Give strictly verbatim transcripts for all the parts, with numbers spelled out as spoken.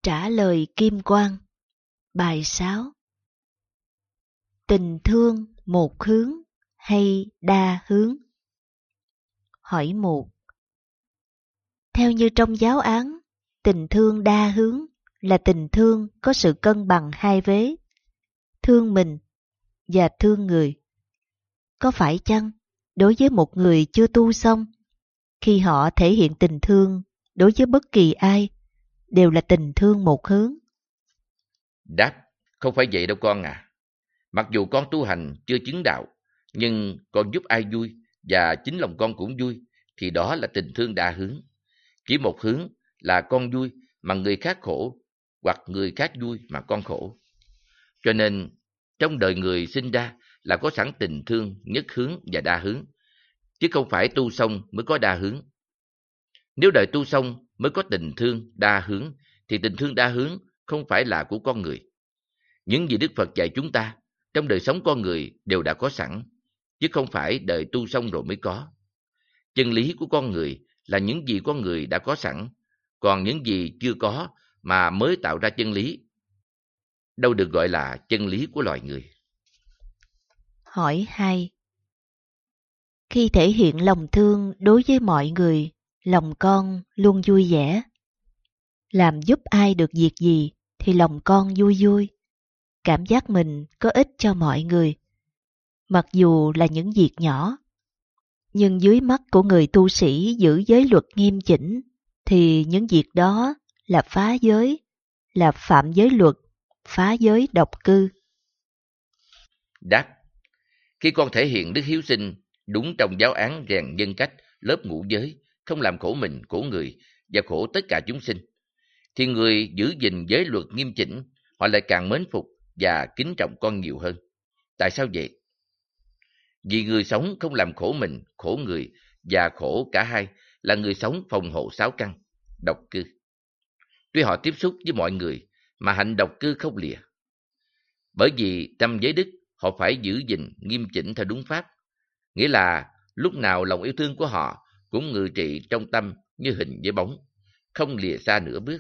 Trả lời Kim Quang. Bài sáu. Tình thương một hướng hay đa hướng? Hỏi một. Theo như trong giáo án, tình thương đa hướng là tình thương có sự cân bằng hai vế, thương mình và thương người. Có phải chăng đối với một người chưa tu xong, khi họ thể hiện tình thương đối với bất kỳ ai đều là tình thương một hướng? Đáp, không phải vậy đâu con à. Mặc dù con tu hành chưa chứng đạo, nhưng con giúp ai vui và chính lòng con cũng vui, thì đó là tình thương đa hướng. Chỉ một hướng là con vui mà người khác khổ, hoặc người khác vui mà con khổ. Cho nên, trong đời người sinh ra là có sẵn tình thương nhất hướng và đa hướng, chứ không phải tu xong mới có đa hướng. Nếu đời tu xong mới có tình thương đa hướng, thì tình thương đa hướng không phải là của con người. Những gì Đức Phật dạy chúng ta trong đời sống con người đều đã có sẵn, chứ không phải đời tu xong rồi mới có. Chân lý của con người là những gì con người đã có sẵn, còn những gì chưa có mà mới tạo ra chân lý đâu được gọi là chân lý của loài người. Hỏi hai. Khi thể hiện lòng thương đối với mọi người, lòng con luôn vui vẻ. Làm giúp ai được việc gì thì lòng con vui vui, cảm giác mình có ích cho mọi người, mặc dù là những việc nhỏ. Nhưng dưới mắt của người tu sĩ giữ giới luật nghiêm chỉnh, thì những việc đó là phá giới, là phạm giới luật, phá giới độc cư. Đáp, khi con thể hiện đức hiếu sinh đúng trong giáo án rèn nhân cách, lớp ngũ giới, không làm khổ mình, khổ người và khổ tất cả chúng sinh, thì người giữ gìn giới luật nghiêm chỉnh, họ lại càng mến phục và kính trọng con nhiều hơn. Tại sao vậy? Vì người sống không làm khổ mình, khổ người và khổ cả hai là người sống phòng hộ sáu căn, độc cư. Tuy họ tiếp xúc với mọi người mà hạnh độc cư không lìa. Bởi vì trong giới đức họ phải giữ gìn nghiêm chỉnh theo đúng pháp, nghĩa là lúc nào lòng yêu thương của họ cũng ngự trị trong tâm như hình với bóng, không lìa xa nửa bước.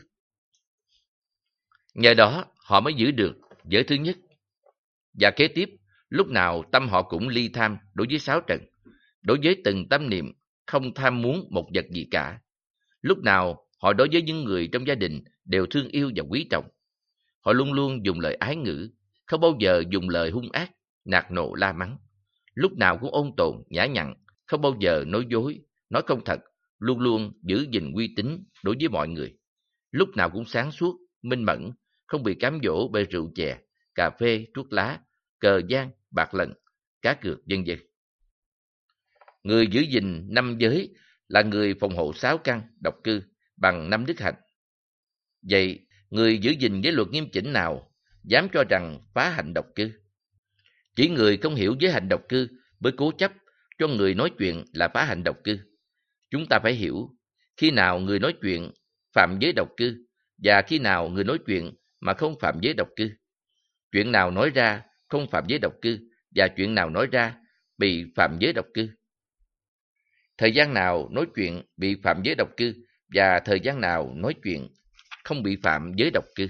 Nhờ đó họ mới giữ được giới thứ nhất. Và kế tiếp, lúc nào tâm họ cũng ly tham đối với sáu trần, đối với từng tâm niệm không tham muốn một vật gì cả. Lúc nào họ đối với những người trong gia đình đều thương yêu và quý trọng. Họ luôn luôn dùng lời ái ngữ, không bao giờ dùng lời hung ác, nạt nộ la mắng. Lúc nào cũng ôn tồn, nhã nhặn, không bao giờ nói dối, nói không thật, luôn luôn giữ gìn uy tín đối với mọi người. Lúc nào cũng sáng suốt, minh mẫn, không bị cám dỗ bởi rượu chè, cà phê, thuốc lá, cờ vang, bạc lần, cá cược, vân vân. Người giữ gìn năm giới là người phòng hộ sáu căn, độc cư bằng năm đức hạnh. Vậy, người giữ gìn giới luật nghiêm chỉnh nào dám cho rằng phá hạnh độc cư? Chỉ người không hiểu giới hạnh độc cư mới cố chấp cho người nói chuyện là phá hạnh độc cư. Chúng ta phải hiểu khi nào người nói chuyện phạm giới độc cư và khi nào người nói chuyện mà không phạm giới độc cư. Chuyện nào nói ra không phạm giới độc cư và chuyện nào nói ra bị phạm giới độc cư. Thời gian nào nói chuyện bị phạm giới độc cư và thời gian nào nói chuyện không bị phạm giới độc cư.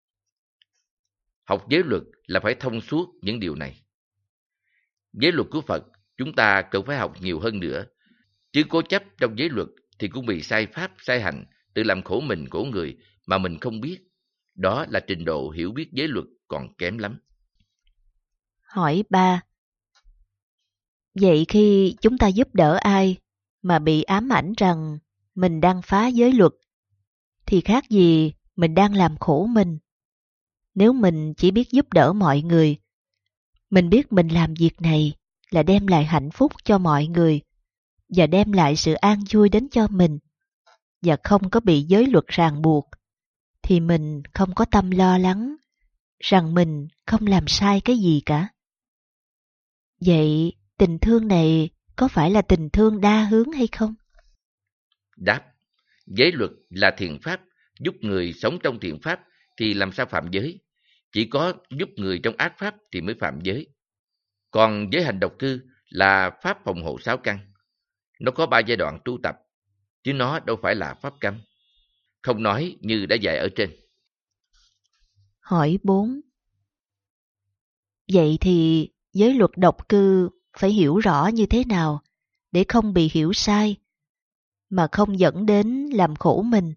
Học giới luật là phải thông suốt những điều này. Giới luật của Phật chúng ta cần phải học nhiều hơn nữa, chứ cố chấp trong giới luật thì cũng bị sai pháp, sai hành, tự làm khổ mình, khổ người mà mình không biết. Đó là trình độ hiểu biết giới luật còn kém lắm. Hỏi ba. Vậy khi chúng ta giúp đỡ ai mà bị ám ảnh rằng mình đang phá giới luật, thì khác gì mình đang làm khổ mình? Nếu mình chỉ biết giúp đỡ mọi người, mình biết mình làm việc này là đem lại hạnh phúc cho mọi người và đem lại sự an vui đến cho mình, và không có bị giới luật ràng buộc, thì mình không có tâm lo lắng rằng mình không làm sai cái gì cả. Vậy tình thương này có phải là tình thương đa hướng hay không? Đáp, giới luật là thiện pháp, giúp người sống trong thiện pháp thì làm sao phạm giới? Chỉ có giúp người trong ác pháp thì mới phạm giới. Còn giới hành độc cư là pháp phòng hộ sáu căn. Nó có ba giai đoạn tu tập, chứ nó đâu phải là pháp cấm. Không nói như đã dạy ở trên. Hỏi bốn. Vậy thì giới luật độc cư phải hiểu rõ như thế nào để không bị hiểu sai, mà không dẫn đến làm khổ mình?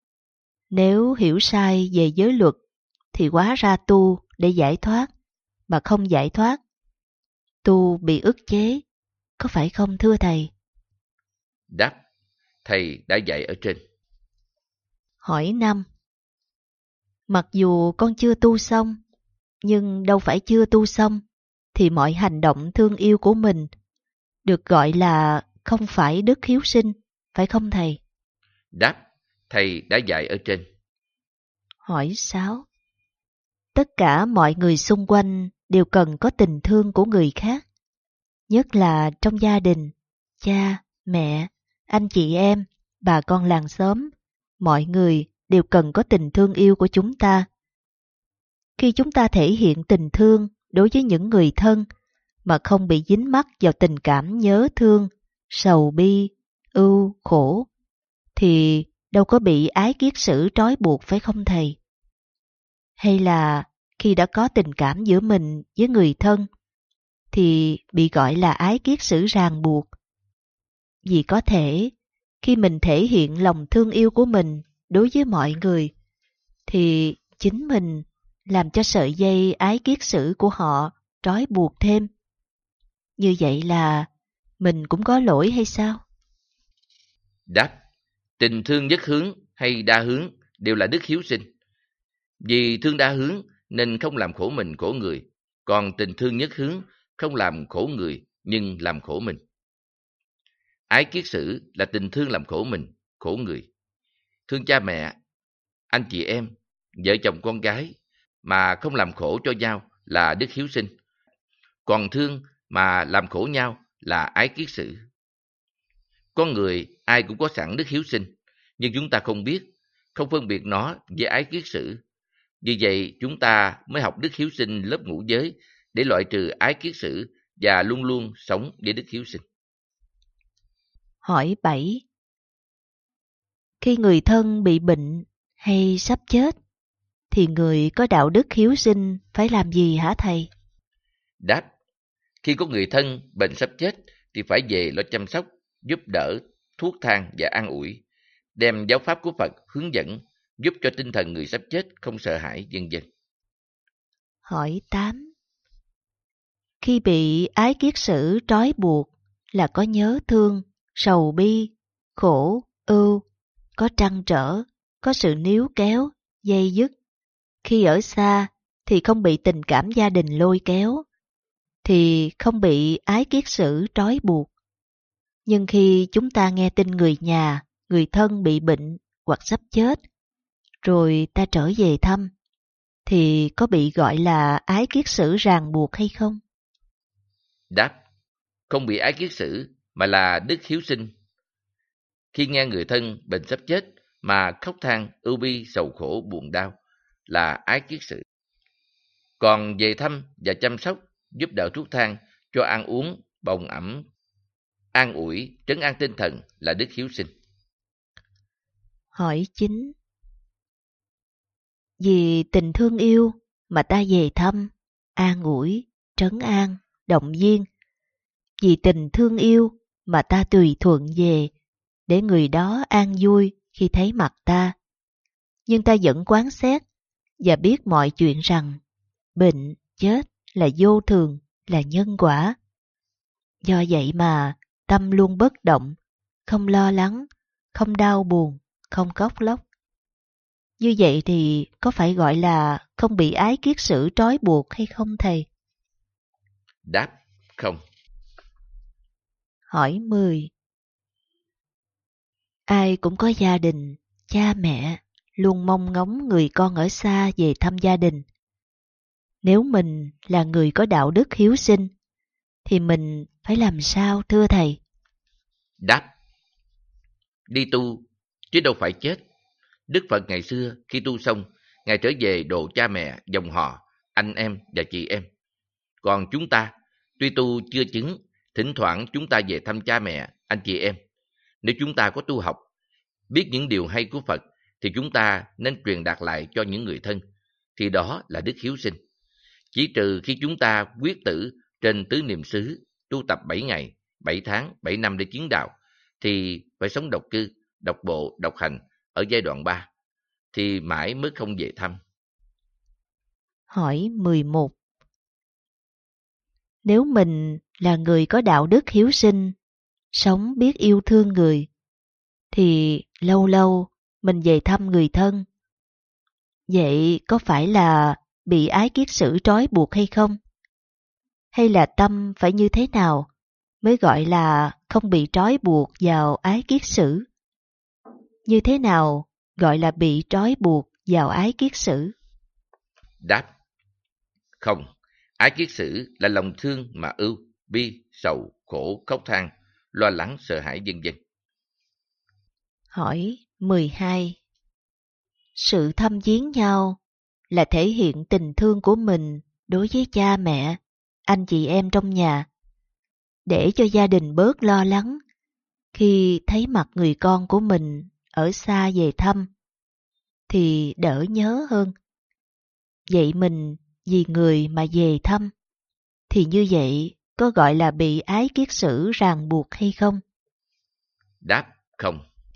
Nếu hiểu sai về giới luật thì hóa ra tu để giải thoát, mà không giải thoát. Tu bị ức chế, có phải không thưa thầy? Đáp, thầy đã dạy ở trên. Hỏi năm. Mặc dù con chưa tu xong, nhưng đâu phải chưa tu xong, thì mọi hành động thương yêu của mình được gọi là không phải đức hiếu sinh, phải không thầy? Đáp, thầy đã dạy ở trên. Hỏi sáu. Tất cả mọi người xung quanh đều cần có tình thương của người khác, nhất là trong gia đình, cha, mẹ, anh chị em, bà con làng xóm, mọi người đều cần có tình thương yêu của chúng ta. Khi chúng ta thể hiện tình thương đối với những người thân mà không bị dính mắc vào tình cảm nhớ thương, sầu bi, ưu, khổ, thì đâu có bị ái kiết sử trói buộc, phải không thầy? Hay là khi đã có tình cảm giữa mình với người thân thì bị gọi là ái kiết sử ràng buộc? Vì có thể khi mình thể hiện lòng thương yêu của mình đối với mọi người thì chính mình làm cho sợi dây ái kiết sử của họ trói buộc thêm. Như vậy là mình cũng có lỗi hay sao? Đáp, tình thương nhất hướng hay đa hướng đều là đức hiếu sinh. Vì thương đa hướng nên không làm khổ mình khổ người, còn tình thương nhất hướng không làm khổ người nhưng làm khổ mình. Ái kiết sử là tình thương làm khổ mình, khổ người. Thương cha mẹ, anh chị em, vợ chồng con gái mà không làm khổ cho nhau là đức hiếu sinh. Còn thương mà làm khổ nhau là ái kiết sử. Con người ai cũng có sẵn đức hiếu sinh, nhưng chúng ta không biết, không phân biệt nó với ái kiết sử. Vì vậy chúng ta mới học đức hiếu sinh lớp ngũ giới để loại trừ ái kiết sử và luôn luôn sống với đức hiếu sinh. Hỏi bảy. Khi người thân bị bệnh hay sắp chết thì người có đạo đức hiếu sinh phải làm gì hả thầy? Đáp, khi có người thân bệnh sắp chết thì phải về lo chăm sóc, giúp đỡ, thuốc thang và an ủi, đem giáo pháp của Phật hướng dẫn, giúp cho tinh thần người sắp chết không sợ hãi, vân vân. Hỏi tám. Khi bị ái kiết sử trói buộc là có nhớ thương, sầu bi, khổ, ưu, có trăn trở, có sự níu kéo, dây dứt. Khi ở xa thì không bị tình cảm gia đình lôi kéo, thì không bị ái kiết sử trói buộc. Nhưng khi chúng ta nghe tin người nhà, người thân bị bệnh hoặc sắp chết, rồi ta trở về thăm, thì có bị gọi là ái kiết sử ràng buộc hay không? Đáp, không bị ái kiết sử mà là đức hiếu sinh. Khi nghe người thân bệnh sắp chết mà khóc than, ưu bi, sầu khổ, buồn đau là ái kiết sử. Còn về thăm và chăm sóc, giúp đỡ thuốc thang, cho ăn uống, bồng ẩm, an ủi, trấn an tinh thần là đức hiếu sinh. Hỏi chín. Vì tình thương yêu mà ta về thăm, an ủi, trấn an, động viên. Vì tình thương yêu mà ta tùy thuận về, để người đó an vui khi thấy mặt ta. Nhưng ta vẫn quán xét và biết mọi chuyện rằng bệnh, chết là vô thường, là nhân quả. Do vậy mà tâm luôn bất động, không lo lắng, không đau buồn, không khóc lóc. Như vậy thì có phải gọi là không bị ái kiết sử trói buộc hay không thầy? Đáp, không. Hỏi mười. Ai cũng có gia đình, cha mẹ, luôn mong ngóng người con ở xa về thăm gia đình. Nếu mình là người có đạo đức hiếu sinh, thì mình phải làm sao thưa thầy? Đáp, đi tu, chứ đâu phải chết. Đức Phật ngày xưa khi tu xong, Ngài trở về độ cha mẹ, dòng họ, anh em và chị em. Còn chúng ta, tuy tu chưa chứng, thỉnh thoảng chúng ta về thăm cha mẹ, anh chị em. Nếu chúng ta có tu học, biết những điều hay của Phật, thì chúng ta nên truyền đạt lại cho những người thân. thì đó là đức hiếu sinh. Chỉ trừ khi chúng ta quyết tử trên tứ niệm xứ, tu tập bảy ngày, bảy tháng, bảy năm để chứng đạo, thì phải sống độc cư, độc bộ, độc hành ở giai đoạn ba, thì mãi mới không về thăm. Hỏi mười một. Nếu mình là người có đạo đức hiếu sinh, sống biết yêu thương người, thì lâu lâu mình về thăm người thân. Vậy có phải là bị ái kiết sử trói buộc hay không? Hay là tâm phải như thế nào mới gọi là không bị trói buộc vào ái kiết sử? Như thế nào gọi là bị trói buộc vào ái kiết sử? Đáp: không, ái kiết sử là lòng thương mà ưu, bi, sầu, khổ, khóc than, lo lắng, sợ hãi, vân vân. Hỏi mười hai. Sự thăm viếng nhau là thể hiện tình thương của mình đối với cha mẹ, anh chị em trong nhà, để cho gia đình bớt lo lắng khi thấy mặt người con của mình ở xa về thăm, thì đỡ nhớ hơn. Vậy mình vì người mà về thăm, thì như vậy có gọi là bị ái kiết sử ràng buộc hay không? Đáp: không.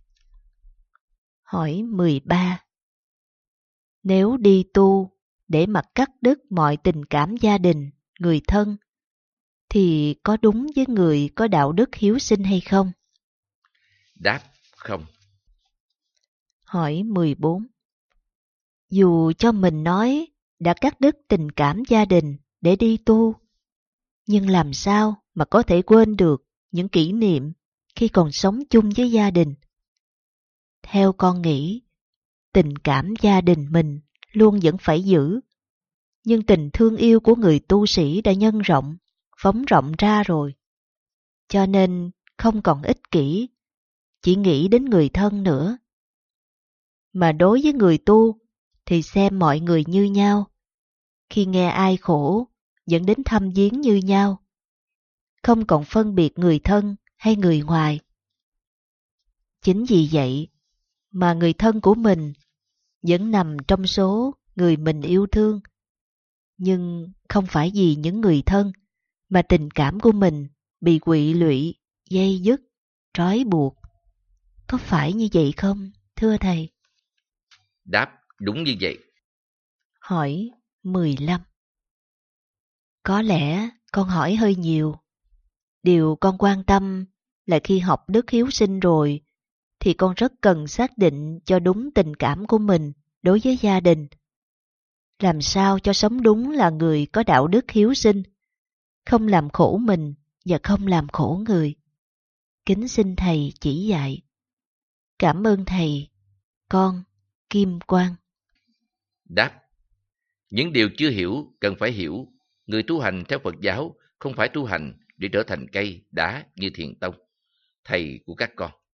Hỏi mười ba. Nếu đi tu để mà cắt đứt mọi tình cảm gia đình, người thân, thì có đúng với người có đạo đức hiếu sinh hay không? Đáp: không. Hỏi mười bốn. Dù cho mình nói đã cắt đứt tình cảm gia đình để đi tu, nhưng làm sao mà có thể quên được những kỷ niệm khi còn sống chung với gia đình? Theo con nghĩ, tình cảm gia đình mình luôn vẫn phải giữ, nhưng tình thương yêu của người tu sĩ đã nhân rộng, phóng rộng ra rồi. Cho nên không còn ích kỷ, chỉ nghĩ đến người thân nữa. Mà đối với người tu thì xem mọi người như nhau. Khi nghe ai khổ, dẫn đến thăm viếng như nhau. Không còn phân biệt người thân hay người ngoài. Chính vì vậy mà người thân của mình vẫn nằm trong số người mình yêu thương. Nhưng không phải vì những người thân mà tình cảm của mình bị quỵ lụy, dây dứt, trói buộc. Có phải như vậy không, thưa thầy? Đáp: đúng như vậy. Hỏi mười lăm. Có lẽ con hỏi hơi nhiều. Điều con quan tâm là khi học đức hiếu sinh rồi, thì con rất cần xác định cho đúng tình cảm của mình đối với gia đình. Làm sao cho sống đúng là người có đạo đức hiếu sinh, không làm khổ mình và không làm khổ người. Kính xin thầy chỉ dạy. Cảm ơn thầy. Con Kim Quang. Đáp: những điều chưa hiểu cần phải hiểu. Người tu hành theo Phật giáo không phải tu hành để trở thành cây, đá như Thiền Tông, thầy của các con.